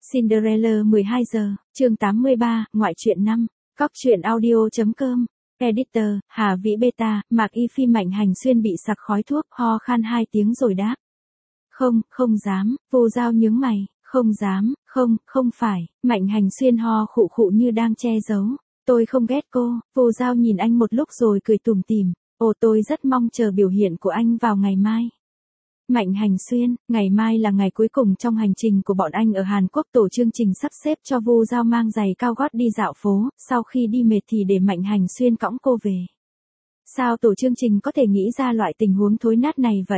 Cinderella 12 giờ, chương 83, ngoại truyện 5, Cóc truyện audio.com, Editor, Hà Vĩ Beta, Mạc Y Phi Mạnh Hành Xuyên bị sặc khói thuốc, ho khan 2 tiếng rồi đáp. Không dám, Vô Giao nhướng mày, không dám, không phải, Mạnh Hành Xuyên ho khụ khụ như đang che giấu. Tôi không ghét cô, Vô Giao nhìn anh một lúc rồi cười tủm tỉm, tôi rất mong chờ biểu hiện của anh vào ngày mai. Mạnh Hành Xuyên, ngày mai là ngày cuối cùng trong hành trình của bọn anh ở Hàn Quốc, tổ chương trình sắp xếp cho Vô Giao mang giày cao gót đi dạo phố, sau khi đi mệt thì để Mạnh Hành Xuyên cõng cô về. Sao tổ chương trình có thể nghĩ ra loại tình huống thối nát này vậy?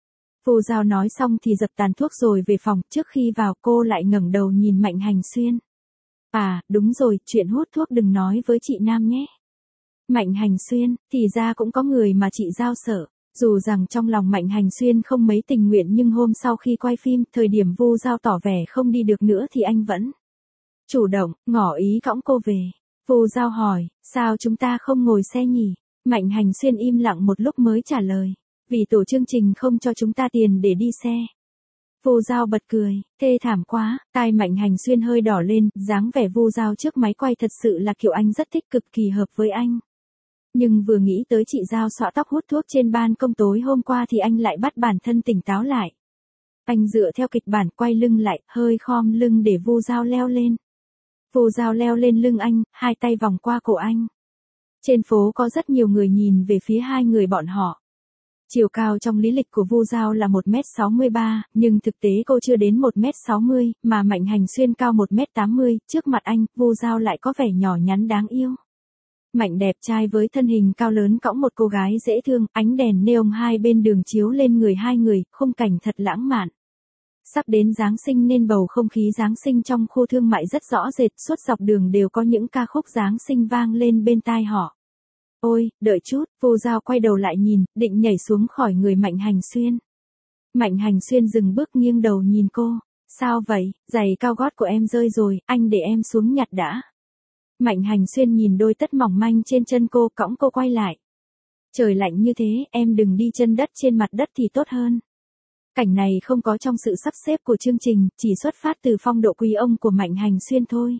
Vô Giao nói xong thì dập tàn thuốc rồi về phòng, trước khi vào cô lại ngẩng đầu nhìn Mạnh Hành Xuyên. À, đúng rồi, chuyện hút thuốc đừng nói với chị Nam nhé. Mạnh Hành Xuyên, thì ra cũng có người mà chị Giao sợ. Dù rằng trong lòng Mạnh Hành Xuyên không mấy tình nguyện nhưng hôm sau khi quay phim, thời điểm Vô Giao tỏ vẻ không đi được nữa thì anh vẫn chủ động, ngỏ ý cõng cô về. Vô Giao hỏi, sao chúng ta không ngồi xe nhỉ? Mạnh Hành Xuyên im lặng một lúc mới trả lời, vì tổ chương trình không cho chúng ta tiền để đi xe. Vô Giao bật cười, thê thảm quá, tai Mạnh Hành Xuyên hơi đỏ lên, dáng vẻ Vô Giao trước máy quay thật sự là kiểu anh rất thích, cực kỳ hợp với anh. Nhưng vừa nghĩ tới chị Giao xõa tóc hút thuốc trên ban công tối hôm qua thì anh lại bắt bản thân tỉnh táo lại. Anh dựa theo kịch bản quay lưng lại, hơi khom lưng để Vô Giao leo lên. Vô Giao leo lên lưng anh, hai tay vòng qua cổ anh. Trên phố có rất nhiều người nhìn về phía hai người bọn họ. Chiều cao trong lý lịch của Vô Giao là 1m63, nhưng thực tế cô chưa đến 1m60, mà Mạnh Hành Xuyên cao 1m80, trước mặt anh, Vô Giao lại có vẻ nhỏ nhắn đáng yêu. Mạnh đẹp trai với thân hình cao lớn cõng một cô gái dễ thương, ánh đèn neon hai bên đường chiếu lên người hai người, khung cảnh thật lãng mạn. Sắp đến Giáng sinh nên bầu không khí Giáng sinh trong khu thương mại rất rõ rệt, suốt dọc đường đều có những ca khúc Giáng sinh vang lên bên tai họ. Ôi, đợi chút, Vô Giao quay đầu lại nhìn, định nhảy xuống khỏi người Mạnh Hành Xuyên. Mạnh Hành Xuyên dừng bước nghiêng đầu nhìn cô, sao vậy, giày cao gót của em rơi rồi, anh để em xuống nhặt đã. Mạnh Hành Xuyên nhìn đôi tất mỏng manh trên chân cô, cõng cô quay lại. Trời lạnh như thế, em đừng đi chân đất trên mặt đất thì tốt hơn. Cảnh này không có trong sự sắp xếp của chương trình, chỉ xuất phát từ phong độ quý ông của Mạnh Hành Xuyên thôi.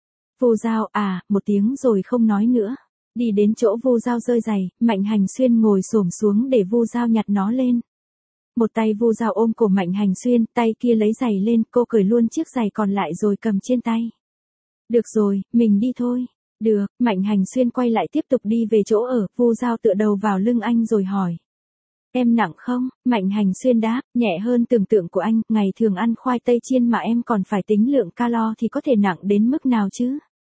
Vô Giao, một tiếng rồi không nói nữa. Đi đến chỗ Vô Giao rơi giày, Mạnh Hành Xuyên ngồi xổm xuống để Vô Giao nhặt nó lên. Một tay Vô Giao ôm cổ Mạnh Hành Xuyên, tay kia lấy giày lên, cô cởi luôn chiếc giày còn lại rồi cầm trên tay. Được rồi, mình đi thôi. Được, Mạnh Hành Xuyên quay lại tiếp tục đi về chỗ ở, Vô Giao tựa đầu vào lưng anh rồi hỏi. Em nặng không? Mạnh Hành Xuyên đáp, nhẹ hơn tưởng tượng của anh, ngày thường ăn khoai tây chiên mà em còn phải tính lượng calo thì có thể nặng đến mức nào chứ?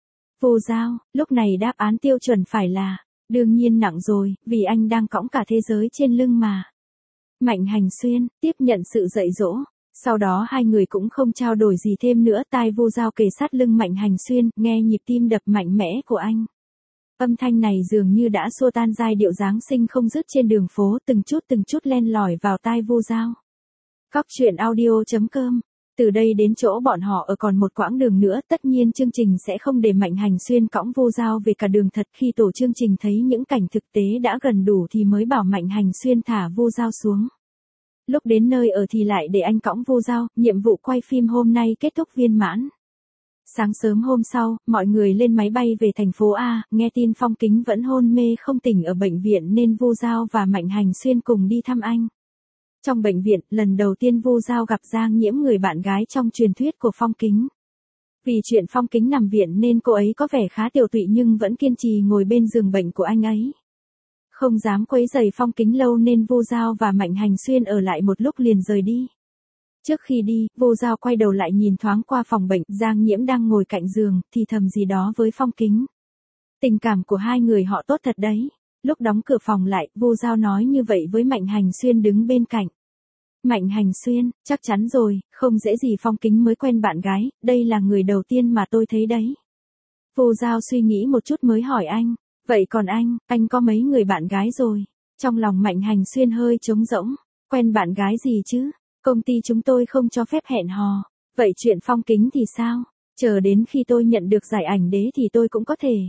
Vô Giao, lúc này đáp án tiêu chuẩn phải là, đương nhiên nặng rồi, vì anh đang cõng cả thế giới trên lưng mà. Mạnh Hành Xuyên, tiếp nhận sự dạy dỗ. Sau đó hai người cũng không trao đổi gì thêm nữa, tai Vô Giao kề sát lưng Mạnh Hành Xuyên, nghe nhịp tim đập mạnh mẽ của anh. Âm thanh này dường như đã xua tan giai điệu Giáng sinh không dứt trên đường phố, từng chút len lỏi vào tai Vô Giao. Cóc truyện audio.com. Từ đây đến chỗ bọn họ ở còn một quãng đường nữa, tất nhiên chương trình sẽ không để Mạnh Hành Xuyên cõng Vô Giao về cả đường thật. Khi tổ chương trình thấy những cảnh thực tế đã gần đủ thì mới bảo Mạnh Hành Xuyên thả Vô Giao xuống. Lúc đến nơi ở thì lại để anh cõng Vô Giao, nhiệm vụ quay phim hôm nay kết thúc viên mãn. Sáng sớm hôm sau, mọi người lên máy bay về thành phố A, nghe tin Phong Kính vẫn hôn mê không tỉnh ở bệnh viện nên Vô Giao và Mạnh Hành Xuyên cùng đi thăm anh. Trong bệnh viện, lần đầu tiên Vô Giao gặp Giang Nhiễm, người bạn gái trong truyền thuyết của Phong Kính. Vì chuyện Phong Kính nằm viện nên cô ấy có vẻ khá tiều tụy nhưng vẫn kiên trì ngồi bên giường bệnh của anh ấy. Không dám quấy rầy Phong Kính lâu nên Vô Giao và Mạnh Hành Xuyên ở lại một lúc liền rời đi. Trước khi đi, Vô Giao quay đầu lại nhìn thoáng qua phòng bệnh, Giang Nhiễm đang ngồi cạnh giường, thì thầm gì đó với Phong Kính. Tình cảm của hai người họ tốt thật đấy. Lúc đóng cửa phòng lại, Vô Giao nói như vậy với Mạnh Hành Xuyên đứng bên cạnh. Mạnh Hành Xuyên, chắc chắn rồi, không dễ gì Phong Kính mới quen bạn gái, đây là người đầu tiên mà tôi thấy đấy. Vô Giao suy nghĩ một chút mới hỏi anh, vậy còn anh có mấy người bạn gái rồi? Trong lòng Mạnh Hành Xuyên hơi trống rỗng, quen bạn gái gì chứ? Công ty chúng tôi không cho phép hẹn hò. Vậy chuyện Phong Kính thì sao? Chờ đến khi tôi nhận được giải ảnh đế thì tôi cũng có thể.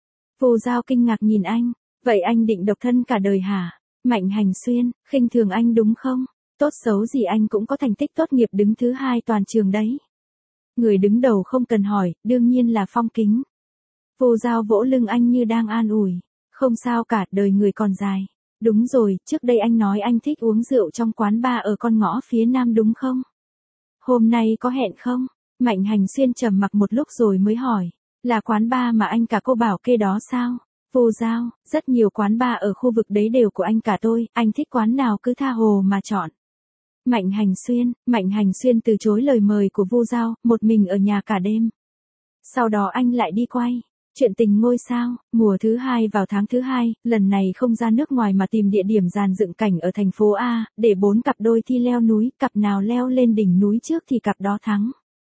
Vô Giao kinh ngạc nhìn anh, vậy anh định độc thân cả đời hả? Mạnh Hành Xuyên, khinh thường anh đúng không? Tốt xấu gì anh cũng có thành tích tốt nghiệp đứng thứ 2 toàn trường đấy. Người đứng đầu không cần hỏi, đương nhiên là Phong Kính. Vô Giao vỗ lưng anh như đang an ủi. Không sao cả, đời người còn dài. Đúng rồi, trước đây anh nói anh thích uống rượu trong quán bar ở con ngõ phía nam đúng không? Hôm nay có hẹn không? Mạnh Hành Xuyên trầm mặc một lúc rồi mới hỏi. Là quán bar mà anh cả cô bảo kê đó sao? Vô Giao, rất nhiều quán bar ở khu vực đấy đều của anh cả tôi, anh thích quán nào cứ tha hồ mà chọn. Mạnh Hành Xuyên từ chối lời mời của Vô Giao, một mình ở nhà cả đêm. Sau đó anh lại đi quay. Chuyện tình ngôi sao, mùa thứ 2 vào tháng thứ 2, lần này không ra nước ngoài mà tìm địa điểm dàn dựng cảnh ở thành phố A, để 4 cặp đôi thi leo núi, cặp nào leo lên đỉnh núi trước thì cặp đó thắng.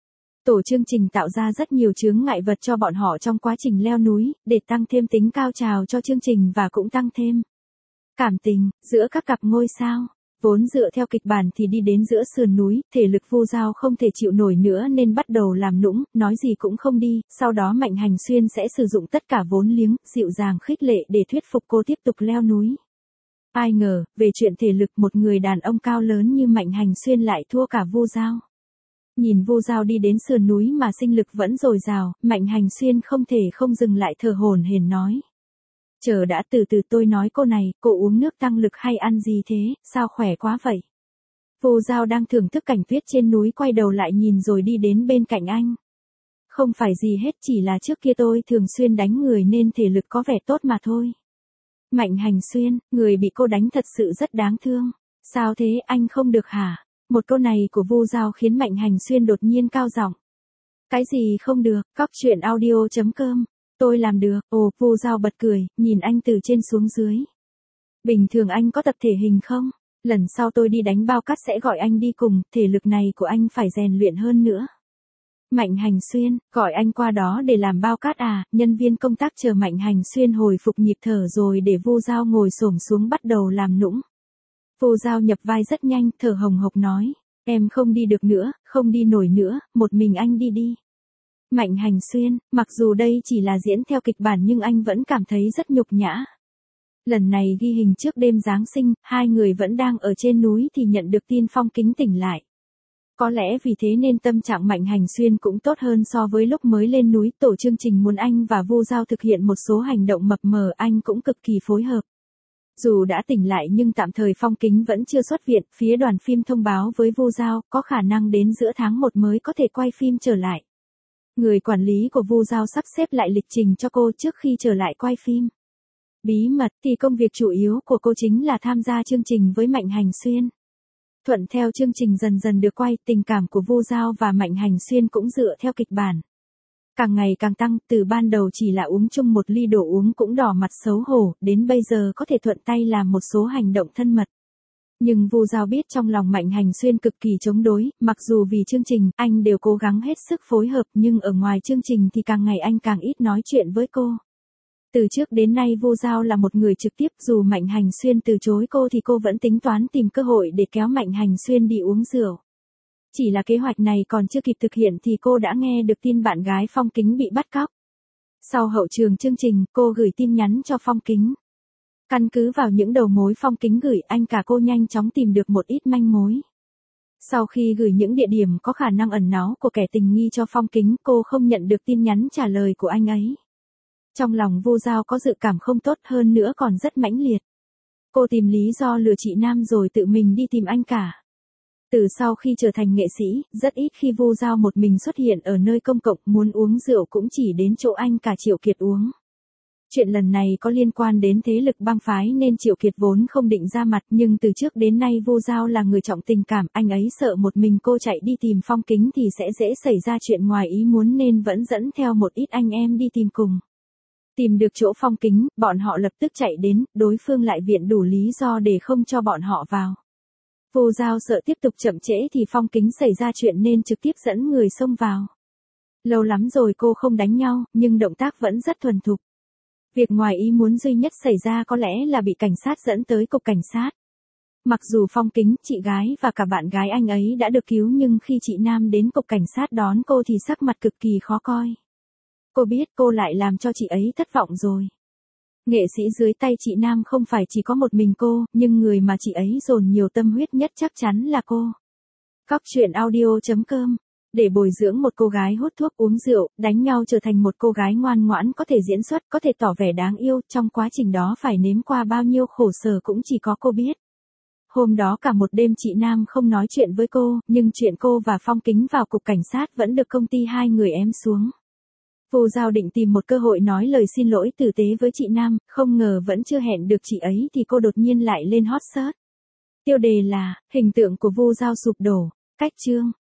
Tổ chương trình tạo ra rất nhiều chướng ngại vật cho bọn họ trong quá trình leo núi, để tăng thêm tính cao trào cho chương trình và cũng tăng thêm cảm tình giữa các cặp ngôi sao. Vốn dựa theo kịch bản thì đi đến giữa sườn núi, thể lực Vô Giao không thể chịu nổi nữa nên bắt đầu làm nũng, nói gì cũng không đi, sau đó Mạnh Hành Xuyên sẽ sử dụng tất cả vốn liếng, dịu dàng khích lệ để thuyết phục cô tiếp tục leo núi. Ai ngờ, về chuyện thể lực một người đàn ông cao lớn như Mạnh Hành Xuyên lại thua cả Vô Giao. Nhìn Vô Giao đi đến sườn núi mà sinh lực vẫn dồi dào, Mạnh Hành Xuyên không thể không dừng lại thở hổn hển nói. Chờ đã, từ từ, tôi nói cô này, cô uống nước tăng lực hay ăn gì thế, sao khỏe quá vậy? Vô Giao đang thưởng thức cảnh tuyết trên núi quay đầu lại nhìn rồi đi đến bên cạnh anh. Không phải gì hết, chỉ là trước kia tôi thường xuyên đánh người nên thể lực có vẻ tốt mà thôi. Mạnh Hành Xuyên, người bị cô đánh thật sự rất đáng thương. Sao thế, anh không được hả? Một câu này của Vô Giao khiến Mạnh Hành Xuyên đột nhiên cao giọng. Cái gì không được, cóc truyện audio.com. Tôi làm được. Ồ, Vô Giao bật cười, nhìn anh từ trên xuống dưới. Bình thường anh có tập thể hình không? Lần sau tôi đi đánh bao cát sẽ gọi anh đi cùng, thể lực này của anh phải rèn luyện hơn nữa. Mạnh Hành Xuyên, gọi anh qua đó để làm bao cát à? Nhân viên công tác chờ Mạnh Hành Xuyên hồi phục nhịp thở rồi để Vô Giao ngồi xổm xuống bắt đầu làm nũng. Vô Giao nhập vai rất nhanh, thở hồng hộc nói. Em không đi được nữa, không đi nổi nữa, một mình anh đi đi. Mạnh Hành Xuyên, mặc dù đây chỉ là diễn theo kịch bản nhưng anh vẫn cảm thấy rất nhục nhã. Lần này ghi hình trước đêm Giáng sinh, hai người vẫn đang ở trên núi thì nhận được tin Phong Kính tỉnh lại. Có lẽ vì thế nên tâm trạng Mạnh Hành Xuyên cũng tốt hơn so với lúc mới lên núi. Tổ chương trình muốn anh và Vô Giao thực hiện một số hành động mập mờ, anh cũng cực kỳ phối hợp. Dù đã tỉnh lại nhưng tạm thời Phong Kính vẫn chưa xuất viện, phía đoàn phim thông báo với Vô Giao có khả năng đến giữa tháng 1 mới có thể quay phim trở lại. Người quản lý của Vô Giao sắp xếp lại lịch trình cho cô trước khi trở lại quay phim. Bí mật thì công việc chủ yếu của cô chính là tham gia chương trình với Mạnh Hành Xuyên. Thuận theo chương trình dần dần được quay, tình cảm của Vô Giao và Mạnh Hành Xuyên cũng dựa theo kịch bản. Càng ngày càng tăng, từ ban đầu chỉ là uống chung một ly đồ uống cũng đỏ mặt xấu hổ, đến bây giờ có thể thuận tay làm một số hành động thân mật. Nhưng Vô Giao biết trong lòng Mạnh Hành Xuyên cực kỳ chống đối, mặc dù vì chương trình, anh đều cố gắng hết sức phối hợp nhưng ở ngoài chương trình thì càng ngày anh càng ít nói chuyện với cô. Từ trước đến nay Vô Giao là một người trực tiếp, dù Mạnh Hành Xuyên từ chối cô thì cô vẫn tính toán tìm cơ hội để kéo Mạnh Hành Xuyên đi uống rượu. Chỉ là kế hoạch này còn chưa kịp thực hiện thì cô đã nghe được tin bạn gái Phong Kính bị bắt cóc. Sau hậu trường chương trình, cô gửi tin nhắn cho Phong Kính. Căn cứ vào những đầu mối Phong Kính gửi, anh cả cô nhanh chóng tìm được một ít manh mối. Sau khi gửi những địa điểm có khả năng ẩn náu của kẻ tình nghi cho Phong Kính, cô không nhận được tin nhắn trả lời của anh ấy. Trong lòng Vô Giao có dự cảm không tốt, hơn nữa còn rất mãnh liệt. Cô tìm lý do lừa chị Nam rồi tự mình đi tìm anh cả. Từ sau khi trở thành nghệ sĩ, rất ít khi Vô Giao một mình xuất hiện ở nơi công cộng, muốn uống rượu cũng chỉ đến chỗ anh cả Triệu Kiệt uống. Chuyện lần này có liên quan đến thế lực bang phái nên Triệu Kiệt vốn không định ra mặt, nhưng từ trước đến nay Vô Giao là người trọng tình cảm, anh ấy sợ một mình cô chạy đi tìm Phong Kính thì sẽ dễ xảy ra chuyện ngoài ý muốn nên vẫn dẫn theo một ít anh em đi tìm cùng. Tìm được chỗ Phong Kính, bọn họ lập tức chạy đến, đối phương lại viện đủ lý do để không cho bọn họ vào. Vô Giao sợ tiếp tục chậm trễ thì Phong Kính xảy ra chuyện nên trực tiếp dẫn người xông vào. Lâu lắm rồi cô không đánh nhau, nhưng động tác vẫn rất thuần thục. Việc ngoài ý muốn duy nhất xảy ra có lẽ là bị cảnh sát dẫn tới cục cảnh sát. Mặc dù Phong Kính, chị gái và cả bạn gái anh ấy đã được cứu nhưng khi chị Nam đến cục cảnh sát đón cô thì sắc mặt cực kỳ khó coi. Cô biết cô lại làm cho chị ấy thất vọng rồi. Nghệ sĩ dưới tay chị Nam không phải chỉ có một mình cô, nhưng người mà chị ấy dồn nhiều tâm huyết nhất chắc chắn là cô. Cóc truyện audio.com để bồi dưỡng một cô gái hút thuốc uống rượu, đánh nhau trở thành một cô gái ngoan ngoãn có thể diễn xuất, có thể tỏ vẻ đáng yêu, trong quá trình đó phải nếm qua bao nhiêu khổ sở cũng chỉ có cô biết. Hôm đó cả một đêm chị Nam không nói chuyện với cô, nhưng chuyện cô và Phong Kính vào cục cảnh sát vẫn được công ty hai người ém xuống. Vu Giao định tìm một cơ hội nói lời xin lỗi tử tế với chị Nam, không ngờ vẫn chưa hẹn được chị ấy thì cô đột nhiên lại lên hot search. Tiêu đề là, hình tượng của Vu Giao sụp đổ, cách chương.